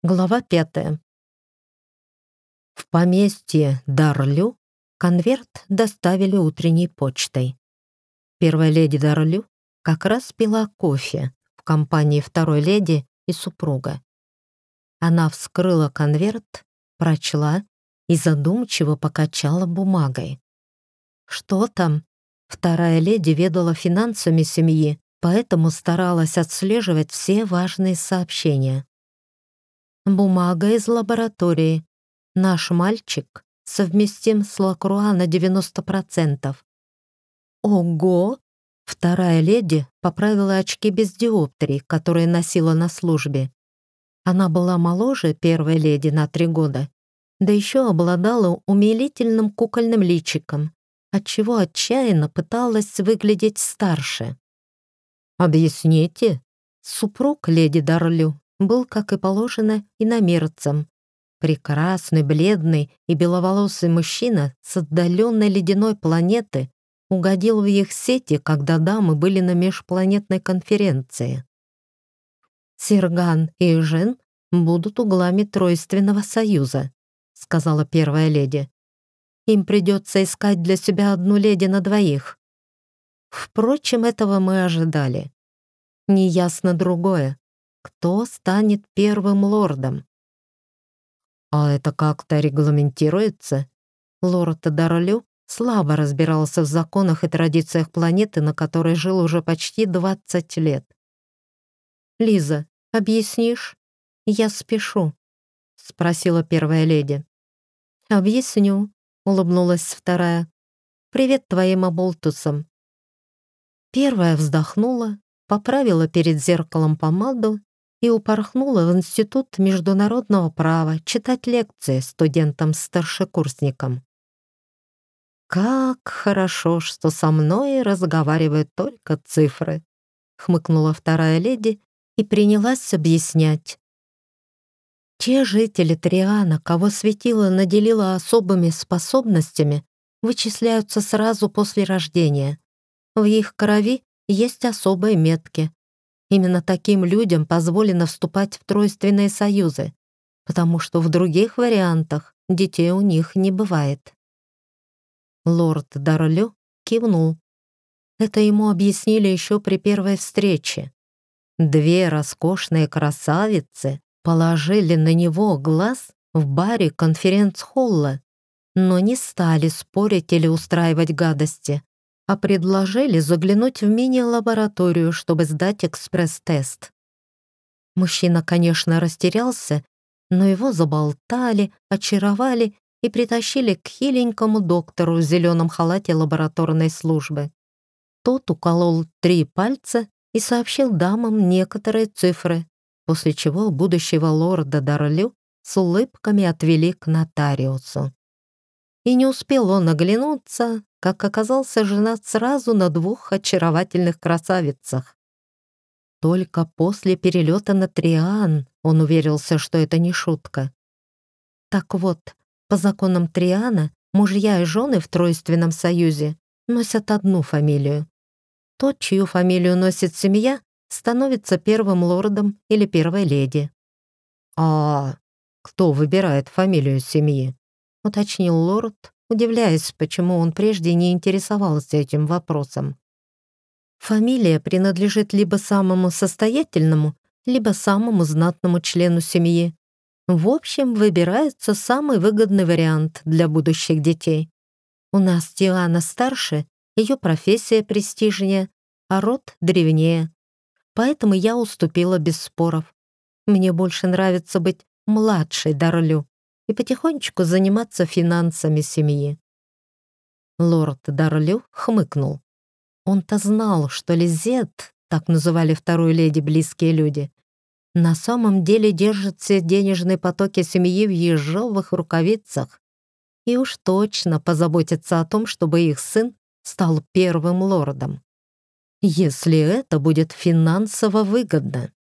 Глава 5. В поместье Дарлю конверт доставили утренней почтой. Первая леди Дарлю как раз пила кофе в компании второй леди и супруга. Она вскрыла конверт, прочла и задумчиво покачала бумагой. Что там? Вторая леди ведала финансами семьи, поэтому старалась отслеживать все важные сообщения. Бумага из лаборатории. Наш мальчик совместим с Лакруа на 90%. Ого! Вторая леди поправила очки без диоптрий, которые носила на службе. Она была моложе первой леди на 3 года, да еще обладала умилительным кукольным личиком, отчего отчаянно пыталась выглядеть старше. «Объясните?» Супруг леди Дарлю был, как и положено, иномерцем. Прекрасный, бледный и беловолосый мужчина с отдаленной ледяной планеты угодил в их сети, когда дамы были на межпланетной конференции. «Серган и Эжен будут углами Тройственного союза», сказала первая леди. «Им придется искать для себя одну леди на двоих. Впрочем, этого мы ожидали. Неясно другое. Кто станет первым лордом?» «А это как-то регламентируется?» Лорд Дарлю слабо разбирался в законах и традициях планеты, на которой жил уже почти 20 лет. «Лиза, объяснишь? Я спешу», — спросила первая леди. «Объясню», — улыбнулась вторая. «Привет твоим оболтусам». Первая вздохнула, поправила перед зеркалом помаду и упорхнула в Институт международного права читать лекции студентам-старшекурсникам. «Как хорошо, что со мной разговаривают только цифры», хмыкнула вторая леди и принялась объяснять. Те жители Триана, кого светило наделило особыми способностями, вычисляются сразу после рождения. В их крови есть особые метки. Именно таким людям позволено вступать в тройственные союзы, потому что в других вариантах детей у них не бывает. Лорд Дарлю кивнул. Это ему объяснили еще при первой встрече. 2 роскошные красавицы положили на него глаз в баре конференц-холла, но не стали спорить или устраивать гадости, а предложили заглянуть в мини-лабораторию, чтобы сдать экспресс-тест. Мужчина, конечно, растерялся, но его заболтали, очаровали и притащили к хиленькому доктору в зеленом халате лабораторной службы. Тот уколол 3 пальца и сообщил дамам некоторые цифры, после чего будущего лорда Дарлю с улыбками отвели к нотариусу. И не успел он оглянуться, как оказался женат сразу на 2 очаровательных красавицах. Только после перелета на Триан он уверился, что это не шутка. Так вот, по законам Триана мужья и жены в Тройственном союзе носят одну фамилию. Тот, чью фамилию носит семья, становится первым лордом или первой леди. «А кто выбирает фамилию семьи?» — уточнил лорд, удивляясь, почему он прежде не интересовался этим вопросом. Фамилия принадлежит либо самому состоятельному, либо самому знатному члену семьи. В общем, выбирается самый выгодный вариант для будущих детей. У нас Диана старше, ее профессия престижнее, а род древнее. Поэтому я уступила без споров. Мне больше нравится быть младшей Дарлю и потихонечку заниматься финансами семьи. Лорд Дарлю хмыкнул. Он-то знал, что Лизет, так называли вторую леди близкие люди, на самом деле держит все денежные потоки семьи в ежовых рукавицах и уж точно позаботится о том, чтобы их сын стал первым лордом. Если это будет финансово выгодно.